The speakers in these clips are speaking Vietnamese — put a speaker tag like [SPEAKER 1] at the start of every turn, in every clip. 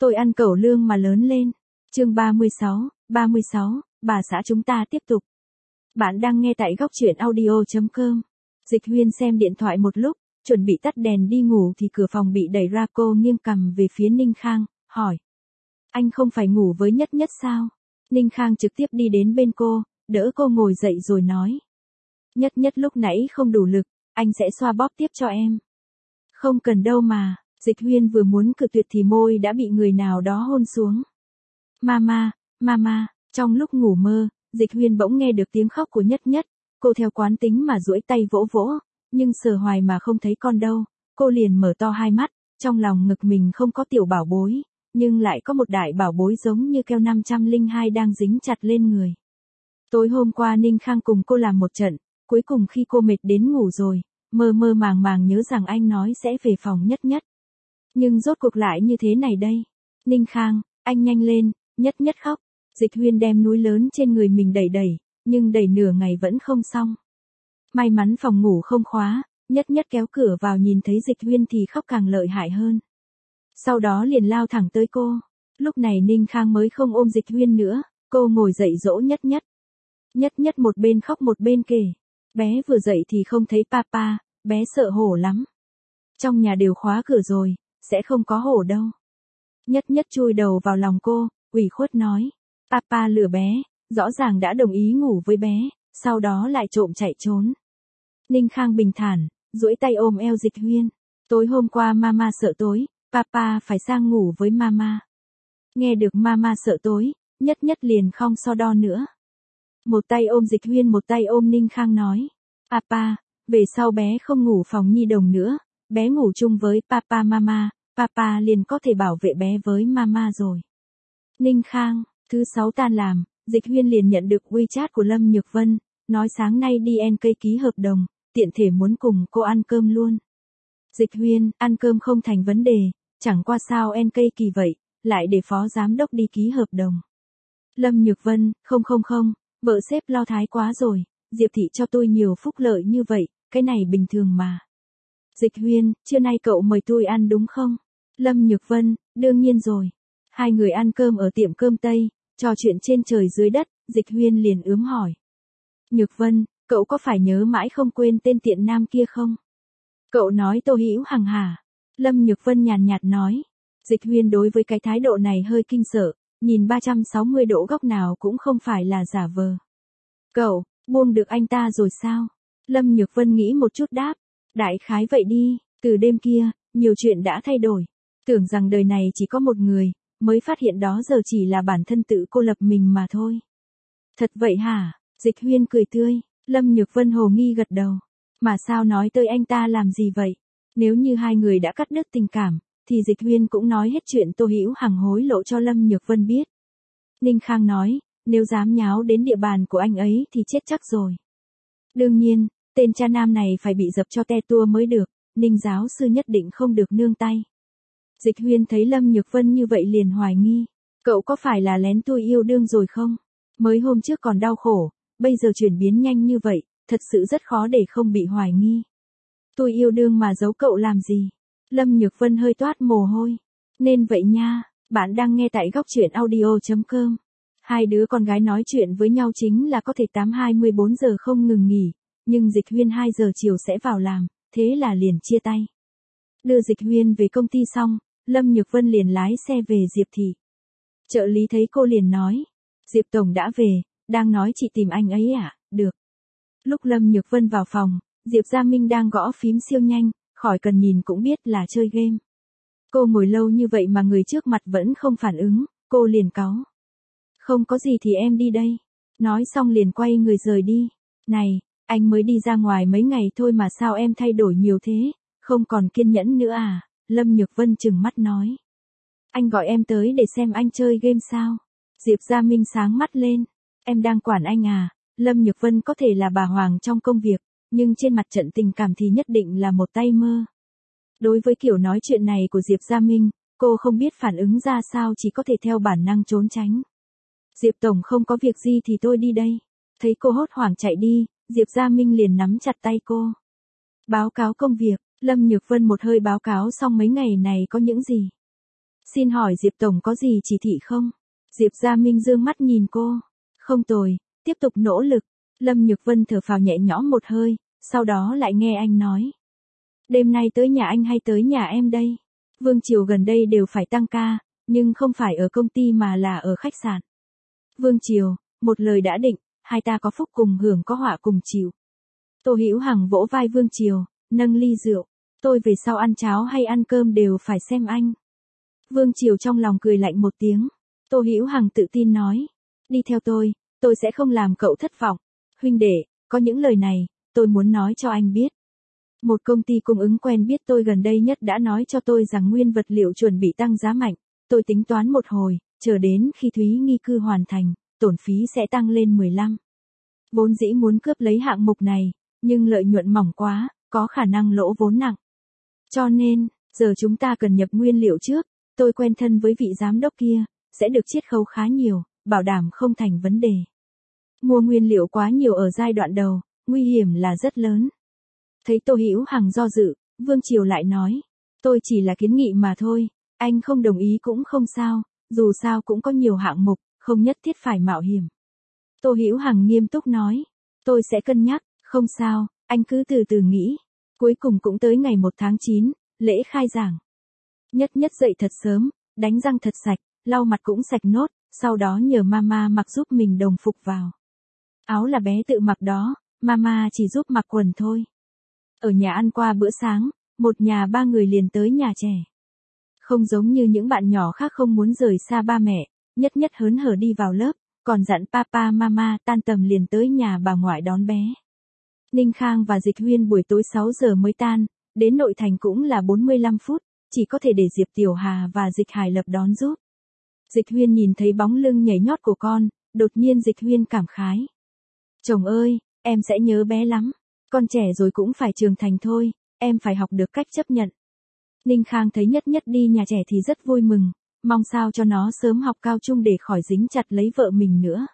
[SPEAKER 1] Tôi ăn cẩu lương mà lớn lên. Chương 36, bà xã chúng ta tiếp tục. Bạn đang nghe tại góc truyện audio.com. Dịch Huyên xem điện thoại một lúc, chuẩn bị tắt đèn đi ngủ thì cửa phòng bị đẩy ra, cô nghiêng cằm về phía Ninh Khang, hỏi. Anh không phải ngủ với Nhất Nhất sao? Ninh Khang trực tiếp đi đến bên cô, đỡ cô ngồi dậy rồi nói. Nhất Nhất lúc nãy không đủ lực, anh sẽ xoa bóp tiếp cho em. Không cần đâu mà. Dịch Huyên vừa muốn cự tuyệt thì môi đã bị người nào đó hôn xuống. Mama, trong lúc ngủ mơ, Dịch Huyên bỗng nghe được tiếng khóc của Nhất Nhất, cô theo quán tính mà duỗi tay vỗ vỗ, nhưng sờ hoài mà không thấy con đâu, cô liền mở to hai mắt, trong lòng ngực mình không có tiểu bảo bối, nhưng lại có một đại bảo bối giống như keo 502 đang dính chặt lên người. Tối hôm qua Ninh Khang cùng cô làm một trận, cuối cùng khi cô mệt đến ngủ rồi, mơ mơ màng màng nhớ rằng anh nói sẽ về phòng Nhất Nhất. Nhưng rốt cuộc lại như thế này đây. Ninh Khang, anh nhanh lên, Nhất Nhất khóc. Dịch Huyên đem núi lớn trên người mình đẩy, nhưng đẩy nửa ngày vẫn không xong. May mắn phòng ngủ không khóa, Nhất Nhất kéo cửa vào nhìn thấy Dịch Huyên thì khóc càng lợi hại hơn. Sau đó liền lao thẳng tới cô. Lúc này Ninh Khang mới không ôm Dịch Huyên nữa, cô ngồi dậy dỗ Nhất Nhất. Nhất Nhất một bên khóc một bên kể. Bé vừa dậy thì không thấy papa, bé sợ hổ lắm. Trong nhà đều khóa cửa rồi, sẽ không có hổ đâu. Nhất Nhất chui đầu vào lòng cô, ủy khuất nói. Papa lừa bé, rõ ràng đã đồng ý ngủ với bé, sau đó lại trộm chạy trốn. Ninh Khang bình thản, duỗi tay ôm eo Dịch Huyên. Tối hôm qua mama sợ tối, papa phải sang ngủ với mama. Nghe được mama sợ tối, Nhất Nhất liền không so đo nữa. Một tay ôm Dịch Huyên một tay ôm Ninh Khang nói. Papa, về sau bé không ngủ phòng nhi đồng nữa, bé ngủ chung với papa mama, papa liền có thể bảo vệ bé với mama rồi. Ninh Khang, thứ 6 tan làm, Dịch Huyên liền nhận được WeChat của Lâm Nhược Vân, nói sáng nay đi NK ký hợp đồng, tiện thể muốn cùng cô ăn cơm luôn. Dịch Huyên, ăn cơm không thành vấn đề, chẳng qua sao NK kỳ vậy, lại để phó giám đốc đi ký hợp đồng. Lâm Nhược Vân, không, vợ sếp lo thái quá rồi, Diệp thị cho tôi nhiều phúc lợi như vậy, cái này bình thường mà. Dịch Huyên, trưa nay cậu mời tôi ăn đúng không? Lâm Nhược Vân, đương nhiên rồi. Hai người ăn cơm ở tiệm cơm Tây, trò chuyện trên trời dưới đất, Dịch Huyên liền ướm hỏi. Nhược Vân, cậu có phải nhớ mãi không quên tên tiện nam kia không? Cậu nói Tô Hữu Hằng hả? Lâm Nhược Vân nhàn nhạt nói. Dịch Huyên đối với cái thái độ này hơi kinh sợ, nhìn 360 độ góc nào cũng không phải là giả vờ. Cậu, buông được anh ta rồi sao? Lâm Nhược Vân nghĩ một chút đáp. Đại khái vậy đi, từ đêm kia, nhiều chuyện đã thay đổi. Tưởng rằng đời này chỉ có một người, mới phát hiện đó giờ chỉ là bản thân tự cô lập mình mà thôi. Thật vậy hả? Dịch Huyên cười tươi, Lâm Nhược Vân hồ nghi gật đầu. Mà sao nói tới anh ta làm gì vậy? Nếu như hai người đã cắt đứt tình cảm, thì Dịch Huyên cũng nói hết chuyện Tô Hữu Hằng hối lộ cho Lâm Nhược Vân biết. Ninh Khang nói, nếu dám nháo đến địa bàn của anh ấy thì chết chắc rồi. Đương nhiên, tên cha nam này phải bị dập cho te tua mới được, Ninh giáo sư nhất định không được nương tay. Dịch Huyên thấy Lâm Nhược Vân như vậy liền hoài nghi. Cậu có phải là lén tôi yêu đương rồi không? Mới hôm trước còn đau khổ, bây giờ chuyển biến nhanh như vậy, thật sự rất khó để không bị hoài nghi. Tôi yêu đương mà giấu cậu làm gì? Lâm Nhược Vân hơi toát mồ hôi. Nên vậy nha, bạn đang nghe tại góc truyện audio.com. Hai đứa con gái nói chuyện với nhau chính là có thể 8-24 giờ không ngừng nghỉ, nhưng Dịch Huyên 2 giờ chiều sẽ vào làm, thế là liền chia tay. Đưa Dịch Huyên về công ty xong, Lâm Nhược Vân liền lái xe về Diệp thị. Trợ lý thấy cô liền nói, Diệp Tổng đã về, đang nói chị tìm anh ấy à, được. Lúc Lâm Nhược Vân vào phòng, Diệp Gia Minh đang gõ phím siêu nhanh, khỏi cần nhìn cũng biết là chơi game. Cô ngồi lâu như vậy mà người trước mặt vẫn không phản ứng, cô liền cáu. Không có gì thì em đi đây. Nói xong liền quay người rời đi. Này, anh mới đi ra ngoài mấy ngày thôi mà sao em thay đổi nhiều thế, không còn kiên nhẫn nữa à? Lâm Nhược Vân trừng mắt nói. Anh gọi em tới để xem anh chơi game sao? Diệp Gia Minh sáng mắt lên. Em đang quản anh à? Lâm Nhược Vân có thể là bà hoàng trong công việc, nhưng trên mặt trận tình cảm thì nhất định là một tay mơ. Đối với kiểu nói chuyện này của Diệp Gia Minh, cô không biết phản ứng ra sao, chỉ có thể theo bản năng trốn tránh. Diệp Tổng không có việc gì thì tôi đi đây. Thấy cô hốt hoảng chạy đi, Diệp Gia Minh liền nắm chặt tay cô. Báo cáo công việc, Lâm Nhược Vân một hơi báo cáo xong mấy ngày này có những gì. Xin hỏi Diệp Tổng có gì chỉ thị không? Diệp Gia Minh dương mắt nhìn cô. Không tồi, tiếp tục nỗ lực. Lâm Nhược Vân thở phào nhẹ nhõm một hơi, sau đó lại nghe anh nói. Đêm nay tới nhà anh hay tới nhà em đây? Vương Triều gần đây đều phải tăng ca, nhưng không phải ở công ty mà là ở khách sạn. Vương Triều, một lời đã định, hai ta có phúc cùng hưởng có họa cùng chịu. Tô Hữu Hằng vỗ vai Vương Triều, nâng ly rượu. Tôi về sau ăn cháo hay ăn cơm đều phải xem anh. Vương Triều trong lòng cười lạnh một tiếng. Tô Hữu Hằng tự tin nói. Đi theo tôi sẽ không làm cậu thất vọng. Huynh đệ, có những lời này, tôi muốn nói cho anh biết. Một công ty cung ứng quen biết tôi gần đây nhất đã nói cho tôi rằng nguyên vật liệu chuẩn bị tăng giá mạnh. Tôi tính toán một hồi, chờ đến khi Thúy Nghi cư hoàn thành, tổn phí sẽ tăng lên 15. Vốn dĩ muốn cướp lấy hạng mục này, nhưng lợi nhuận mỏng quá, có khả năng lỗ vốn nặng. Cho nên, giờ chúng ta cần nhập nguyên liệu trước, tôi quen thân với vị giám đốc kia, sẽ được chiết khấu khá nhiều, bảo đảm không thành vấn đề. Mua nguyên liệu quá nhiều ở giai đoạn đầu, nguy hiểm là rất lớn. Thấy Tô Hữu Hằng do dự, Vương Triều lại nói, tôi chỉ là kiến nghị mà thôi, anh không đồng ý cũng không sao, dù sao cũng có nhiều hạng mục, không nhất thiết phải mạo hiểm. Tô Hữu Hằng nghiêm túc nói, tôi sẽ cân nhắc, không sao, anh cứ từ từ nghĩ. Cuối cùng cũng tới ngày 1 tháng 9, lễ khai giảng. Nhất Nhất dậy thật sớm, đánh răng thật sạch, lau mặt cũng sạch nốt, sau đó nhờ mama mặc giúp mình đồng phục vào. Áo là bé tự mặc đó, mama chỉ giúp mặc quần thôi. Ở nhà ăn qua bữa sáng, một nhà 3 người liền tới nhà trẻ. Không giống như những bạn nhỏ khác không muốn rời xa ba mẹ, Nhất Nhất hớn hở đi vào lớp, còn dặn papa mama tan tầm liền tới nhà bà ngoại đón bé. Ninh Khang và Dịch Huyên buổi tối 6 giờ mới tan, đến nội thành cũng là 45 phút, chỉ có thể để Diệp Tiểu Hà và Dịch Hải Lập đón giúp. Dịch Huyên nhìn thấy bóng lưng nhảy nhót của con, đột nhiên Dịch Huyên cảm khái. Chồng ơi, em sẽ nhớ bé lắm, con trẻ rồi cũng phải trưởng thành thôi, em phải học được cách chấp nhận. Ninh Khang thấy Nhất Nhất đi nhà trẻ thì rất vui mừng, mong sao cho nó sớm học cao trung để khỏi dính chặt lấy vợ mình nữa.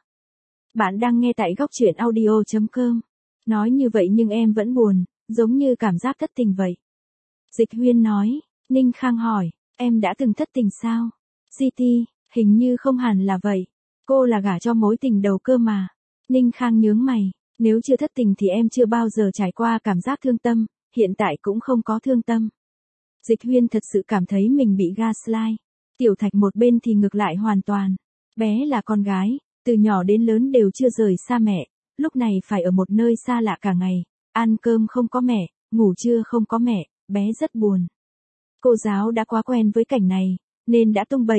[SPEAKER 1] Bạn đang nghe tại góc truyện audio.com. Nói như vậy nhưng em vẫn buồn, giống như cảm giác thất tình vậy. Dịch Huyên nói, Ninh Khang hỏi, em đã từng thất tình sao? GT, hình như không hẳn là vậy. Cô là gả cho mối tình đầu cơ mà. Ninh Khang nhướng mày, nếu chưa thất tình thì em chưa bao giờ trải qua cảm giác thương tâm, hiện tại cũng không có thương tâm. Dịch Huyên thật sự cảm thấy mình bị gaslight. Tiểu Thạch một bên thì ngược lại hoàn toàn. Bé là con gái, từ nhỏ đến lớn đều chưa rời xa mẹ, lúc này phải ở một nơi xa lạ cả ngày, ăn cơm không có mẹ, ngủ trưa không có mẹ, bé rất buồn. Cô giáo đã quá quen với cảnh này, nên đã tung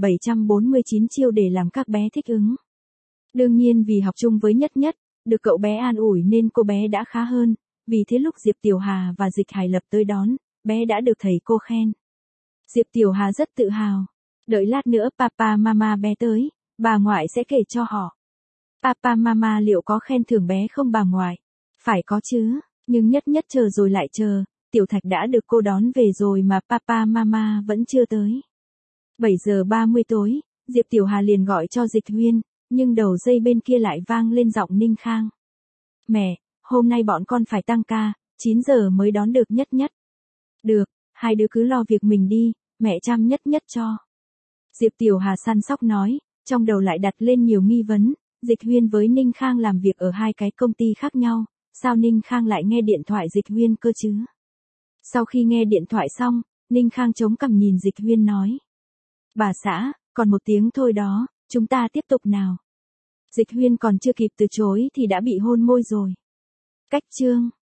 [SPEAKER 1] 7.749 chiêu để làm các bé thích ứng. Đương nhiên vì học chung với Nhất Nhất, được cậu bé an ủi nên cô bé đã khá hơn, vì thế lúc Diệp Tiểu Hà và Dịch Hải Lập tới đón, bé đã được thầy cô khen. Diệp Tiểu Hà rất tự hào, đợi lát nữa papa mama bé tới, bà ngoại sẽ kể cho họ. Papa mama liệu có khen thưởng bé không bà ngoại? Phải có chứ, nhưng Nhất Nhất chờ rồi lại chờ, Tiểu Thạch đã được cô đón về rồi mà papa mama vẫn chưa tới. 7 giờ 30 tối, Diệp Tiểu Hà liền gọi cho Dịch Huyên, nhưng đầu dây bên kia lại vang lên giọng Ninh Khang. Mẹ, hôm nay bọn con phải tăng ca, 9 giờ mới đón được Nhất Nhất. Được, hai đứa cứ lo việc mình đi, mẹ chăm Nhất Nhất cho. Diệp Tiểu Hà săn sóc nói, trong đầu lại đặt lên nhiều nghi vấn. Dịch Huyên với Ninh Khang làm việc ở hai cái công ty khác nhau, sao Ninh Khang lại nghe điện thoại Dịch Huyên cơ chứ? Sau khi nghe điện thoại xong, Ninh Khang chống cằm nhìn Dịch Huyên nói. Bà xã, còn 1 tiếng thôi đó, chúng ta tiếp tục nào. Dịch Huyên còn chưa kịp từ chối thì đã bị hôn môi rồi. Cách chương.